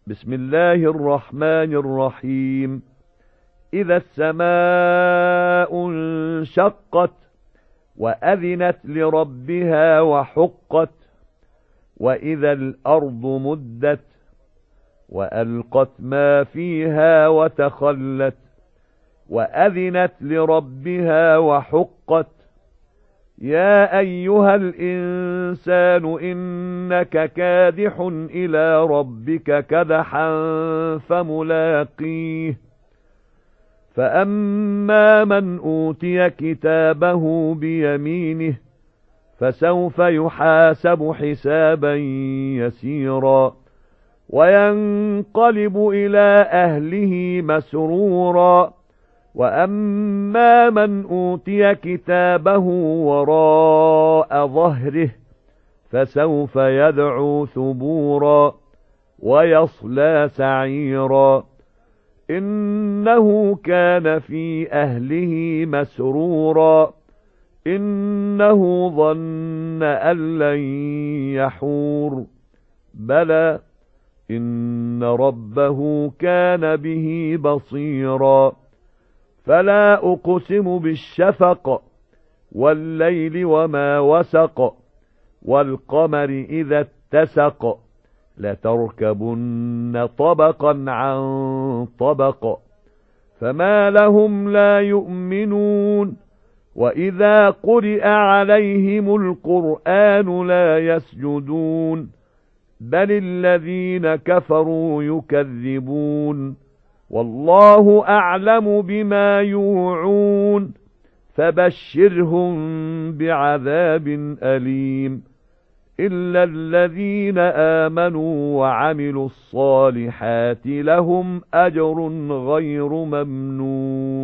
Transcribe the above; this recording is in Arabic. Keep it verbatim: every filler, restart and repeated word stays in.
بسم الله الرحمن الرحيم. إذا السماء انشقت وأذنت لربها وحقت، وإذا الأرض مدت وألقت ما فيها وتخلت، وأذنت لربها وحقت. يا أيها الإنسان إنك كادح إلى ربك كدحا فملاقيه. فأما من أوتي كتابه بيمينه فسوف يحاسب حسابا يسيرا، وينقلب إلى أهله مسرورا. وأما من أوتي كتابه وراء ظهره فسوف يدعو ثبورا ويصلى سعيرا، إنه كان في أهله مسرورا، إنه ظن أن لن يحور. بلى إن ربه كان به بصيرا. فلا أقسم بالشفق والليل وما وسق، والقمر إذا اتسق، لتركبن طبقا عن طبق. فما لهم لا يؤمنون، وإذا قرئ عليهم القرآن لا يسجدون، بل الذين كفروا يكذبون. والله أعلم بما يوعون، فبشرهم بعذاب أليم، إلا الذين آمنوا وعملوا الصالحات لهم أجر غير ممنون.